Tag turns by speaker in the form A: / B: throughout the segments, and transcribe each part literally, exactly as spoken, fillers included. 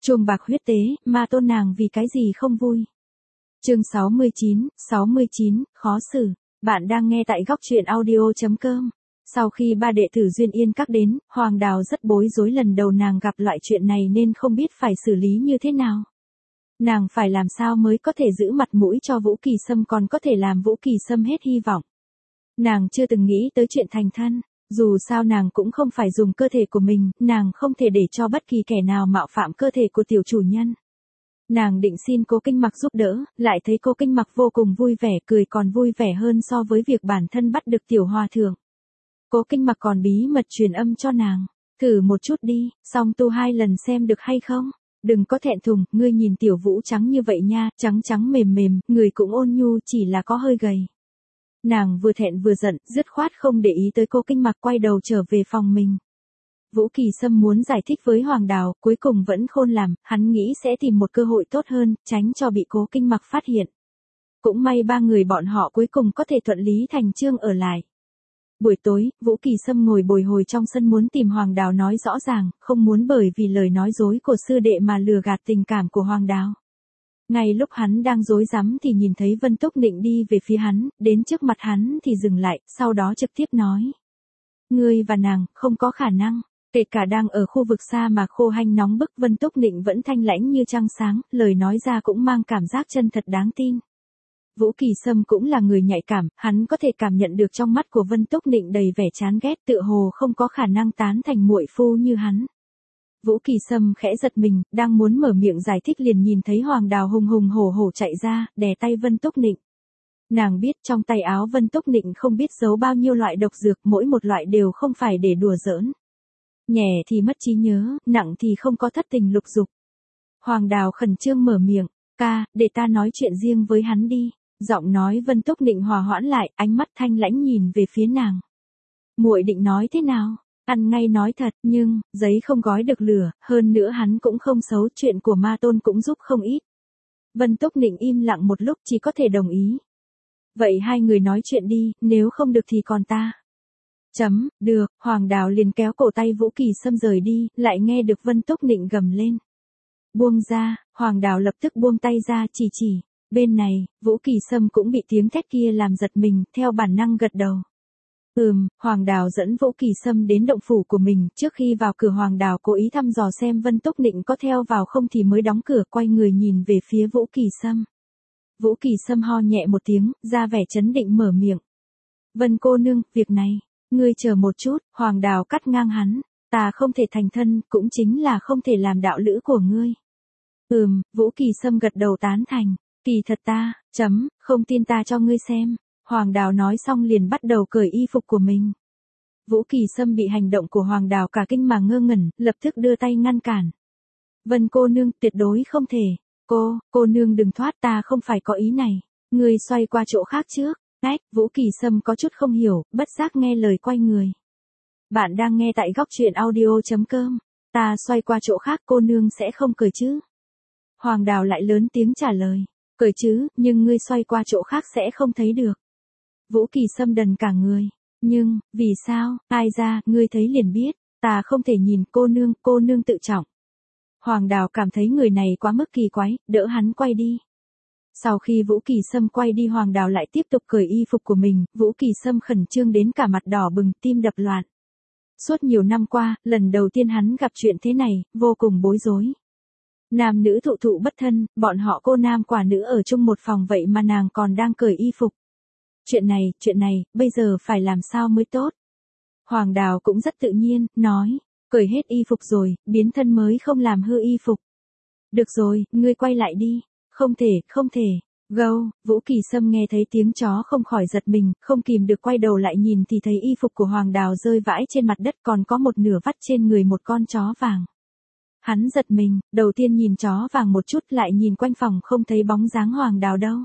A: Chuông bạc huyết tế, Ma Tôn nàng vì cái gì không vui. Chương sáu mươi chín, sáu mươi chín, khó xử. Bạn đang nghe tại góc truyện audio chấm com. Sau khi ba đệ tử Duyên Yên Các đến, Hoàng Đào rất bối rối, lần đầu nàng gặp loại chuyện này nên không biết phải xử lý như thế nào. Nàng phải làm sao mới có thể giữ mặt mũi cho Vũ Kỳ Sâm, còn có thể làm Vũ Kỳ Sâm hết hy vọng. Nàng chưa từng nghĩ tới chuyện thành thân, dù sao nàng cũng không phải dùng cơ thể của mình, nàng không thể để cho bất kỳ kẻ nào mạo phạm cơ thể của tiểu chủ nhân. Nàng định xin Cố Kinh Mặc giúp đỡ, lại thấy Cố Kinh Mặc vô cùng vui vẻ, cười còn vui vẻ hơn so với việc bản thân bắt được tiểu hòa thượng. Cố Kinh Mặc còn bí mật truyền âm cho nàng, thử một chút đi, xong tu hai lần xem được hay không. Đừng có thẹn thùng, ngươi nhìn tiểu Vũ trắng như vậy nha, trắng trắng mềm mềm, người cũng ôn nhu, chỉ là có hơi gầy. Nàng vừa thẹn vừa giận, dứt khoát không để ý tới Cố Kinh Mặc, quay đầu trở về phòng mình. Vũ Kỳ Sâm muốn giải thích với Hoàng Đào, cuối cùng vẫn khôn làm, hắn nghĩ sẽ tìm một cơ hội tốt hơn, tránh cho bị Cố Kinh Mặc phát hiện. Cũng may ba người bọn họ cuối cùng có thể thuận lý thành chương ở lại. Buổi tối, Vũ Kỳ Sâm ngồi bồi hồi trong sân muốn tìm Hoàng Đào nói rõ ràng, không muốn bởi vì lời nói dối của sư đệ mà lừa gạt tình cảm của Hoàng Đào. Ngay lúc hắn đang rối rắm thì nhìn thấy Vân Túc Nịnh đi về phía hắn, đến trước mặt hắn thì dừng lại, sau đó trực tiếp nói. Ngươi và nàng, không có khả năng, kể cả đang ở khu vực xa mà khô hanh nóng bức, Vân Túc Nịnh vẫn thanh lãnh như trăng sáng, lời nói ra cũng mang cảm giác chân thật đáng tin. Vũ Kỳ Sâm cũng là người nhạy cảm, hắn có thể cảm nhận được trong mắt của Vân Túc Nịnh đầy vẻ chán ghét, tựa hồ không có khả năng tán thành muội phu như hắn. Vũ Kỳ Sâm khẽ giật mình, đang muốn mở miệng giải thích liền nhìn thấy Hoàng Đào hùng hùng hổ hổ chạy ra, đè tay Vân Túc Nịnh. Nàng biết trong tay áo Vân Túc Nịnh không biết giấu bao nhiêu loại độc dược, mỗi một loại đều không phải để đùa giỡn. Nhẹ thì mất trí nhớ, nặng thì không có thất tình lục dục. Hoàng Đào khẩn trương mở miệng, ca, để ta nói chuyện riêng với hắn đi. Giọng nói Vân Túc Nịnh hòa hoãn lại, ánh mắt thanh lãnh nhìn về phía nàng. Muội định nói thế nào? Ăn ngay nói thật, nhưng, giấy không gói được lửa, hơn nữa hắn cũng không xấu, chuyện của Ma Tôn cũng giúp không ít. Vân Túc Nịnh im lặng một lúc, chỉ có thể đồng ý. Vậy hai người nói chuyện đi, nếu không được thì còn ta. Chấm, được, Hoàng Đào liền kéo cổ tay Vũ Kỳ Sâm rời đi, lại nghe được Vân Túc Nịnh gầm lên. Buông ra, Hoàng Đào lập tức buông tay ra, chỉ chỉ. Bên này, Vũ Kỳ Sâm cũng bị tiếng thét kia làm giật mình, theo bản năng gật đầu. Ừm, Hoàng Đào dẫn Vũ Kỳ Sâm đến động phủ của mình, trước khi vào cửa Hoàng Đào cố ý thăm dò xem Vân Túc Nịnh có theo vào không thì mới đóng cửa, quay người nhìn về phía Vũ Kỳ Sâm. Vũ Kỳ Sâm ho nhẹ một tiếng, ra vẻ chấn định mở miệng. Vân cô nương, việc này, ngươi chờ một chút, Hoàng Đào cắt ngang hắn, ta không thể thành thân, cũng chính là không thể làm đạo lữ của ngươi. Ừm, Vũ Kỳ Sâm gật đầu tán thành. Kỳ thật ta, chấm, không tin ta cho ngươi xem. Hoàng Đào nói xong liền bắt đầu cởi y phục của mình. Vũ Kỳ Sâm bị hành động của Hoàng Đào cả kinh mà ngơ ngẩn, lập tức đưa tay ngăn cản. Vân cô nương, tuyệt đối không thể. Cô, cô nương đừng thoát, ta không phải có ý này. Ngươi xoay qua chỗ khác trước. Ách, Vũ Kỳ Sâm có chút không hiểu, bất giác nghe lời quay người. Bạn đang nghe tại góc truyện audio chấm com. Ta xoay qua chỗ khác, cô nương sẽ không cởi chứ? Hoàng Đào lại lớn tiếng trả lời. Cởi chứ, nhưng ngươi xoay qua chỗ khác sẽ không thấy được. Vũ Kỳ Sâm đần cả người. Nhưng, vì sao, ai ra, ngươi thấy liền biết, ta không thể nhìn cô nương, cô nương tự trọng. Hoàng Đào cảm thấy người này quá mức kỳ quái, đỡ hắn quay đi. Sau khi Vũ Kỳ Sâm quay đi, Hoàng Đào lại tiếp tục cởi y phục của mình, Vũ Kỳ Sâm khẩn trương đến cả mặt đỏ bừng, tim đập loạn. Suốt nhiều năm qua, lần đầu tiên hắn gặp chuyện thế này, vô cùng bối rối. Nam nữ thụ thụ bất thân, bọn họ cô nam quả nữ ở chung một phòng vậy mà nàng còn đang cởi y phục. Chuyện này, chuyện này, bây giờ phải làm sao mới tốt? Hoàng Đào cũng rất tự nhiên, nói, cởi hết y phục rồi, biến thân mới không làm hư y phục. Được rồi, ngươi quay lại đi. Không thể, không thể. Gâu, Vũ Kỳ Sâm nghe thấy tiếng chó không khỏi giật mình, không kìm được quay đầu lại nhìn thì thấy y phục của Hoàng Đào rơi vãi trên mặt đất, còn có một nửa vắt trên người một con chó vàng. Hắn giật mình, đầu tiên nhìn chó vàng một chút, lại nhìn quanh phòng không thấy bóng dáng Hoàng Đào đâu.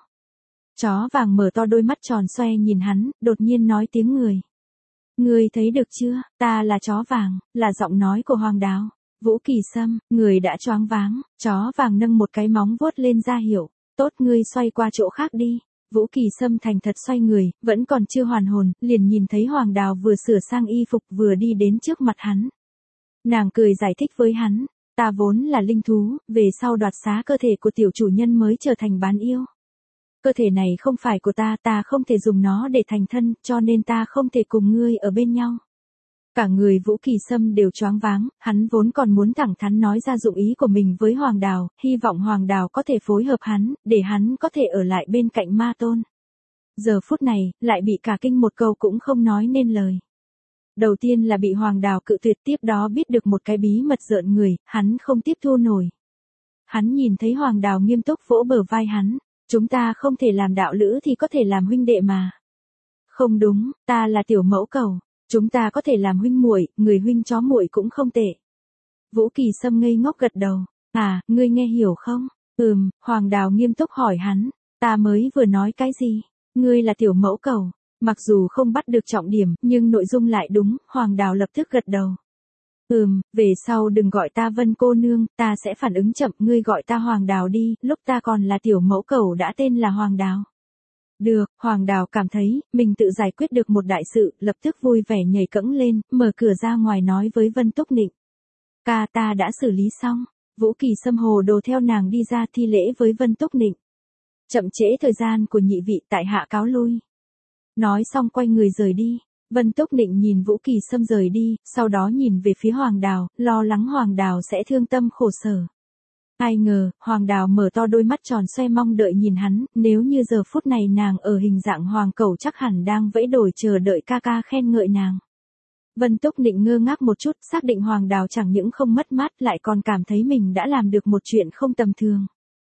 A: Chó vàng mở to đôi mắt tròn xoe nhìn hắn, đột nhiên nói tiếng người. Người thấy được chưa, ta là chó vàng, là giọng nói của Hoàng Đào. Vũ Kỳ Sâm, người đã choáng váng, chó vàng nâng một cái móng vuốt lên ra hiệu. Tốt, ngươi xoay qua chỗ khác đi. Vũ Kỳ Sâm thành thật xoay người, vẫn còn chưa hoàn hồn, liền nhìn thấy Hoàng Đào vừa sửa sang y phục vừa đi đến trước mặt hắn. Nàng cười giải thích với hắn. ta vốn là linh thú, về sau đoạt xá cơ thể của tiểu chủ nhân mới trở thành bán yêu. Cơ thể này không phải của ta, ta không thể dùng nó để thành thân, cho nên ta không thể cùng ngươi ở bên nhau. Cả người Vũ Kỳ Sâm đều choáng váng, hắn vốn còn muốn thẳng thắn nói ra dụng ý của mình với Hoàng Đào, hy vọng Hoàng Đào có thể phối hợp hắn, để hắn có thể ở lại bên cạnh Ma Tôn. Giờ phút này, lại bị cả kinh một câu cũng không nói nên lời. Đầu tiên là bị Hoàng Đào cự tuyệt, tiếp đó biết được một cái bí mật rợn người, hắn không tiếp thu nổi. Hắn nhìn thấy Hoàng Đào nghiêm túc vỗ bờ vai hắn, chúng ta không thể làm đạo lữ thì có thể làm huynh đệ mà. Không đúng, ta là tiểu mẫu cầu, chúng ta có thể làm huynh muội, người huynh chó muội cũng không tệ. Vũ Kỳ Sâm ngây ngốc gật đầu, à, ngươi nghe hiểu không? Ừm, Hoàng Đào nghiêm túc hỏi hắn, ta mới vừa nói cái gì? Ngươi là tiểu mẫu cầu. Mặc dù không bắt được trọng điểm, nhưng nội dung lại đúng, Hoàng Đào lập tức gật đầu. Ừm, về sau đừng gọi ta Vân cô nương, ta sẽ phản ứng chậm, ngươi gọi ta Hoàng Đào đi, lúc ta còn là tiểu mẫu cầu đã tên là Hoàng Đào. Được, Hoàng Đào cảm thấy, mình tự giải quyết được một đại sự, lập tức vui vẻ nhảy cẫng lên, mở cửa ra ngoài nói với Vân Túc Nịnh. Ca ta đã xử lý xong, Vũ Kỳ Sâm hồ đồ theo nàng đi ra thi lễ với Vân Túc Nịnh. Chậm trễ thời gian của nhị vị, tại hạ cáo lui. Nói xong quay người rời đi, Vân Túc Nịnh nhìn Vũ Kỳ Sâm rời đi, sau đó nhìn về phía Hoàng Đào, lo lắng Hoàng Đào sẽ thương tâm khổ sở. Ai ngờ, Hoàng Đào mở to đôi mắt tròn xoe mong đợi nhìn hắn, nếu như giờ phút này nàng ở hình dạng hoàng cẩu chắc hẳn đang vẫy đồi chờ đợi ca ca khen ngợi nàng. Vân Túc Nịnh ngơ ngác một chút, xác định Hoàng Đào chẳng những không mất mát lại còn cảm thấy mình đã làm được một chuyện không tầm thường.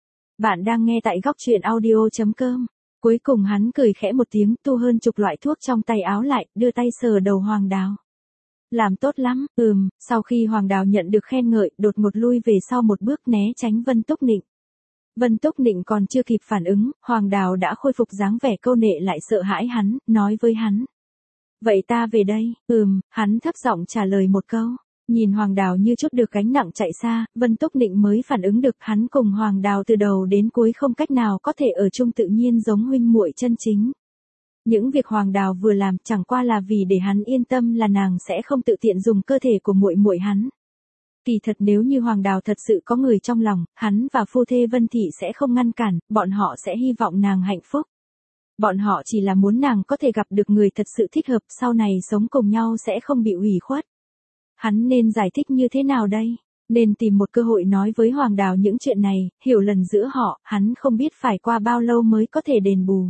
A: Bạn đang nghe tại góc truyện audio chấm com. Cuối cùng hắn cười khẽ một tiếng, tu hơn chục loại thuốc trong tay áo lại, đưa tay sờ đầu Hoàng Đào. Làm tốt lắm, ừm, sau khi Hoàng Đào nhận được khen ngợi, đột ngột lui về sau một bước né tránh Vân Túc Nịnh. Vân Túc Nịnh còn chưa kịp phản ứng, Hoàng Đào đã khôi phục dáng vẻ câu nệ lại sợ hãi hắn, nói với hắn. Vậy ta về đây, ừm, hắn thấp giọng trả lời một câu. Nhìn Hoàng Đào như chút được gánh nặng chạy xa, Vân Túc Nịnh mới phản ứng được hắn cùng Hoàng Đào từ đầu đến cuối không cách nào có thể ở chung tự nhiên giống huynh muội chân chính. Những việc Hoàng Đào vừa làm chẳng qua là vì để hắn yên tâm là nàng sẽ không tự tiện dùng cơ thể của muội muội hắn. Kỳ thật nếu như Hoàng Đào thật sự có người trong lòng, hắn và phu thê Vân Thị sẽ không ngăn cản, bọn họ sẽ hy vọng nàng hạnh phúc. Bọn họ chỉ là muốn nàng có thể gặp được người thật sự thích hợp, sau này sống cùng nhau sẽ không bị ủy khuất. Hắn nên giải thích như thế nào đây? Nên tìm một cơ hội nói với Hoàng Đào những chuyện này, hiểu lần giữa họ, hắn không biết phải qua bao lâu mới có thể đền bù.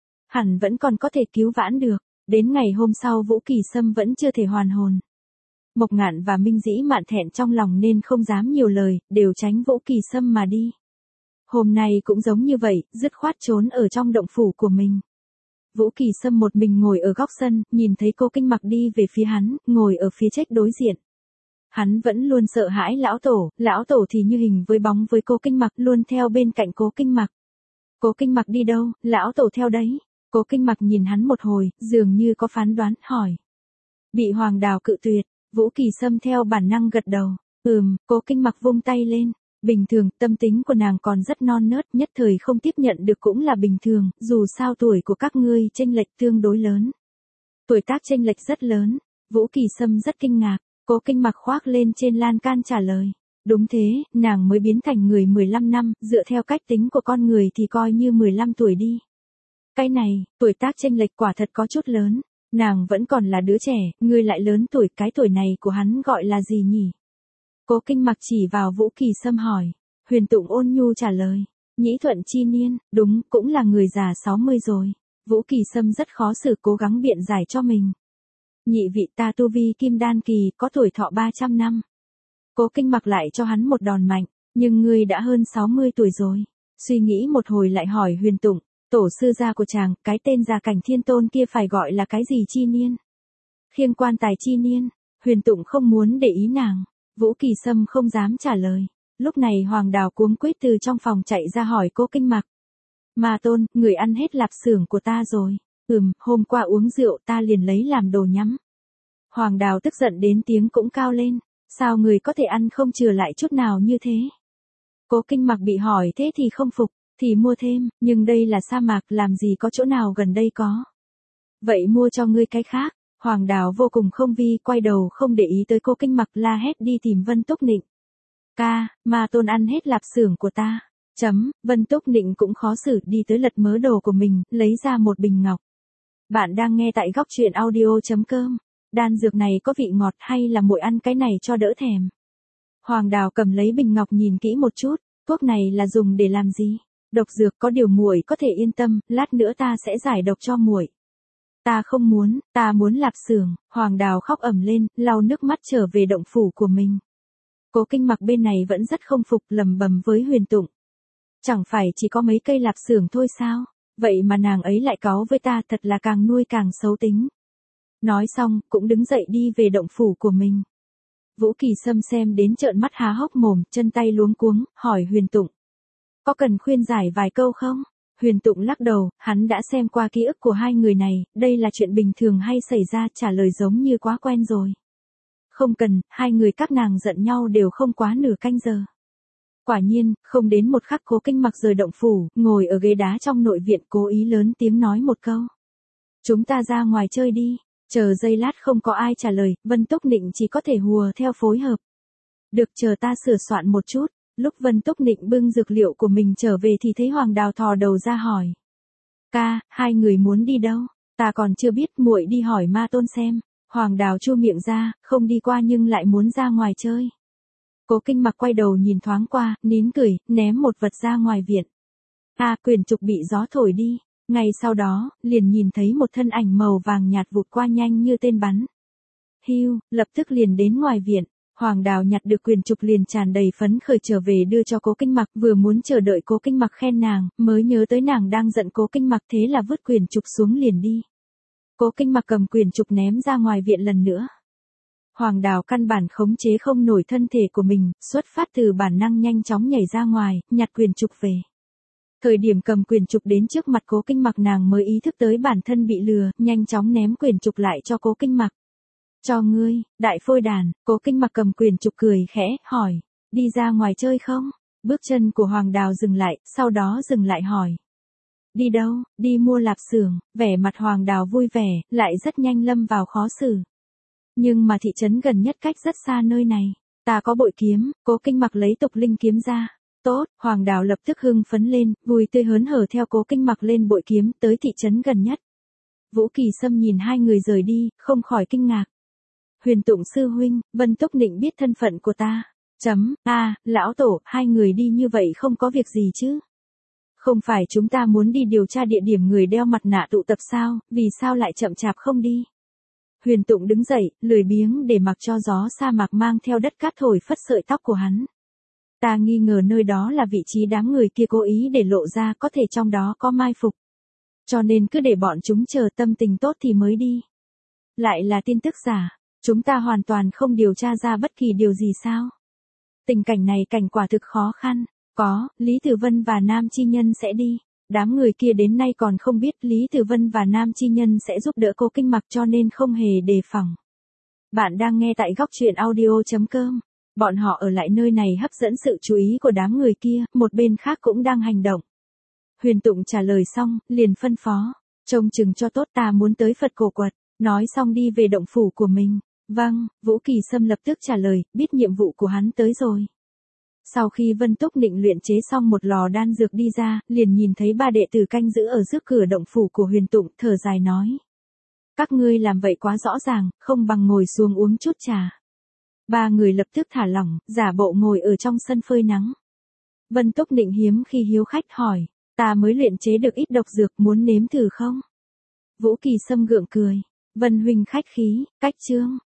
A: Hẳn vẫn còn có thể cứu vãn được, đến ngày hôm sau Vũ Kỳ Sâm vẫn chưa thể hoàn hồn. Mộc Ngạn và Minh Dĩ Mạn thẹn trong lòng nên không dám nhiều lời, đều tránh Vũ Kỳ Sâm mà đi. Hôm nay cũng giống như vậy, dứt khoát trốn ở trong động phủ của mình. Vũ Kỳ Sâm một mình ngồi ở góc sân, nhìn thấy Cố Kinh Mặc đi về phía hắn, ngồi ở phía trách đối diện. Hắn vẫn luôn sợ hãi lão tổ, lão tổ thì như hình với bóng với Cố Kinh Mặc, luôn theo bên cạnh Cố Kinh Mặc. Cố Kinh Mặc đi đâu, lão tổ theo đấy. Cố Kinh Mặc nhìn hắn một hồi, dường như có phán đoán, hỏi. Bị Hoàng Đào cự tuyệt, Vũ Kỳ Sâm theo bản năng gật đầu. Ừm, Cố Kinh Mặc vung tay lên. Bình thường, tâm tính của nàng còn rất non nớt, nhất thời không tiếp nhận được cũng là bình thường, dù sao tuổi của các ngươi chênh lệch tương đối lớn. Tuổi tác chênh lệch rất lớn, Vũ Kỳ Sâm rất kinh ngạc, Cố Kinh Mặc khoác lên trên lan can trả lời. Đúng thế, nàng mới biến thành người mười lăm năm, dựa theo cách tính của con người thì coi như mười lăm tuổi đi. Cái này, tuổi tác chênh lệch quả thật có chút lớn, nàng vẫn còn là đứa trẻ, ngươi lại lớn tuổi, cái tuổi này của hắn gọi là gì nhỉ? Cố Kinh Mặc chỉ vào Vũ Kỳ Sâm hỏi. Huyền Tụng ôn nhu trả lời. Nhĩ Thuận chi niên, đúng, cũng là người già sáu mươi rồi. Vũ Kỳ Sâm rất khó xử, cố gắng biện giải cho mình. Nhị vị, ta tu vi kim đan kỳ, có tuổi thọ ba trăm năm. Cố Kinh Mặc lại cho hắn một đòn mạnh, nhưng ngươi đã hơn sáu mươi tuổi rồi. Suy nghĩ một hồi lại hỏi Huyền Tụng, tổ sư gia của chàng, cái tên Gia Cảnh Thiên Tôn kia phải gọi là cái gì chi niên? Khiêng quan tài chi niên. Huyền Tụng không muốn để ý nàng. Vũ Kỳ Sâm không dám trả lời. Lúc này Hoàng Đào cuống quýt từ trong phòng chạy ra hỏi Cố Kinh Mặc. Ma Tôn, người ăn hết lạp xưởng của ta rồi. Ừm, hôm qua uống rượu ta liền lấy làm đồ nhắm. Hoàng Đào tức giận đến tiếng cũng cao lên. Sao người có thể ăn không chừa lại chút nào như thế? Cố Kinh Mặc bị hỏi thế thì không phục, thì mua thêm, nhưng đây là sa mạc, làm gì có chỗ nào gần đây có. Vậy mua cho ngươi cái khác. Hoàng Đào vô cùng không vi, quay đầu không để ý tới Cố Kinh Mặc, la hét đi tìm Vân Túc Nịnh. Ca, Ma Tôn ăn hết lạp xưởng của ta. Chấm, Vân Túc Nịnh cũng khó xử đi tới lật mớ đồ của mình, lấy ra một bình ngọc. Bạn đang nghe tại góc truyện audio.com. Đan dược này có vị ngọt hay là muội ăn cái này cho đỡ thèm? Hoàng Đào cầm lấy bình ngọc nhìn kỹ một chút, thuốc này là dùng để làm gì? Độc dược, có điều muội có thể yên tâm, lát nữa ta sẽ giải độc cho muội. Ta không muốn, ta muốn lạp xưởng. Hoàng Đào khóc ầm lên, lau nước mắt trở về động phủ của mình. Cố Kinh Mặc bên này vẫn rất không phục, lầm bầm với Huyền Tụng. Chẳng phải chỉ có mấy cây lạp xưởng thôi sao? Vậy mà nàng ấy lại cáu với ta, thật là càng nuôi càng xấu tính. Nói xong, cũng đứng dậy đi về động phủ của mình. Vũ Kỳ Sâm xem đến trợn mắt há hốc mồm, chân tay luống cuống, hỏi Huyền Tụng. Có cần khuyên giải vài câu không? Huyền Tụng lắc đầu, hắn đã xem qua ký ức của hai người này, đây là chuyện bình thường hay xảy ra, trả lời giống như quá quen rồi. Không cần, hai người các nàng giận nhau đều không quá nửa canh giờ. Quả nhiên, không đến một khắc Cố Kinh Mặc rời động phủ, ngồi ở ghế đá trong nội viện cố ý lớn tiếng nói một câu. Chúng ta ra ngoài chơi đi. Chờ giây lát không có ai trả lời, Vân Túc Nịnh chỉ có thể hùa theo phối hợp. Được, chờ ta sửa soạn một chút. Lúc Vân Túc Nịnh bưng dược liệu của mình trở về thì thấy Hoàng Đào thò đầu ra hỏi. Ca, hai người muốn đi đâu? Ta còn chưa biết, muội đi hỏi Ma Tôn xem. Hoàng Đào chu miệng ra, không đi qua nhưng lại muốn ra ngoài chơi. Cố Kinh Mặc quay đầu nhìn thoáng qua, nín cười, ném một vật ra ngoài viện. À, quyển trục bị gió thổi đi. Ngay sau đó, liền nhìn thấy một thân ảnh màu vàng nhạt vụt qua nhanh như tên bắn. Hiu, lập tức liền đến ngoài viện. Hoàng Đào nhặt được quyển trục liền tràn đầy phấn khởi trở về đưa cho Cố Kinh Mặc, vừa muốn chờ đợi Cố Kinh Mặc khen nàng, mới nhớ tới nàng đang giận Cố Kinh Mặc, thế là vứt quyển trục xuống liền đi. Cố Kinh Mặc cầm quyển trục ném ra ngoài viện lần nữa. Hoàng Đào căn bản khống chế không nổi thân thể của mình, xuất phát từ bản năng nhanh chóng nhảy ra ngoài, nhặt quyển trục về. Thời điểm cầm quyển trục đến trước mặt Cố Kinh Mặc nàng mới ý thức tới bản thân bị lừa, nhanh chóng ném quyển trục lại cho Cố Kinh Mặc. Cho ngươi, đại phôi đàn. Cố Kinh Mặc cầm quyển trục cười khẽ, hỏi, đi ra ngoài chơi không? Bước chân của Hoàng Đào dừng lại, sau đó dừng lại hỏi. Đi đâu? Đi mua lạp xưởng. Vẻ mặt Hoàng Đào vui vẻ, lại rất nhanh lâm vào khó xử. Nhưng mà thị trấn gần nhất cách rất xa nơi này. Ta có bội kiếm. Cố Kinh Mặc lấy tục linh kiếm ra. Tốt, Hoàng Đào lập tức hưng phấn lên, vui tươi hớn hở theo Cố Kinh Mặc lên bội kiếm tới thị trấn gần nhất. Vũ Kỳ Sâm nhìn hai người rời đi, không khỏi kinh ngạc. Huyền Tụng sư huynh, Vân Túc Nịnh biết thân phận của ta. Chấm, a, à, lão tổ, hai người đi như vậy không có việc gì chứ? Không phải chúng ta muốn đi điều tra địa điểm người đeo mặt nạ tụ tập sao, vì sao lại chậm chạp không đi? Huyền Tụng đứng dậy, lười biếng để mặc cho gió sa mạc mang theo đất cát thổi phất sợi tóc của hắn. Ta nghi ngờ nơi đó là vị trí đám người kia cố ý để lộ ra, có thể trong đó có mai phục. Cho nên cứ để bọn chúng chờ tâm tình tốt thì mới đi. Lại là tin tức giả, chúng ta hoàn toàn không điều tra ra bất kỳ điều gì sao? Tình cảnh này cảnh quả thực khó khăn. Có, Lý Tử Vân và Nam Chi Nhân sẽ đi. Đám người kia đến nay còn không biết Lý Tử Vân và Nam Chi Nhân sẽ giúp đỡ Cố Kinh Mặc cho nên không hề đề phòng. Bạn đang nghe tại góc truyện audio.com. Bọn họ ở lại nơi này hấp dẫn sự chú ý của đám người kia, một bên khác cũng đang hành động. Huyền Tụng trả lời xong, liền phân phó. Trông chừng cho tốt, ta muốn tới Phật Cổ Quật. Nói xong đi về động phủ của mình. Vâng, Vũ Kỳ Sâm lập tức trả lời, biết nhiệm vụ của hắn tới rồi. Sau khi Vân Túc Nịnh luyện chế xong một lò đan dược đi ra, liền nhìn thấy ba đệ tử canh giữ ở trước cửa động phủ của Huyền Tụng, thở dài nói. Các ngươi làm vậy quá rõ ràng, không bằng ngồi xuống uống chút trà. Ba người lập tức thả lỏng, giả bộ ngồi ở trong sân phơi nắng. Vân Túc Nịnh hiếm khi hiếu khách hỏi, ta mới luyện chế được ít độc dược, muốn nếm thử không? Vũ Kỳ Sâm gượng cười, Vân huynh khách khí, cách chương.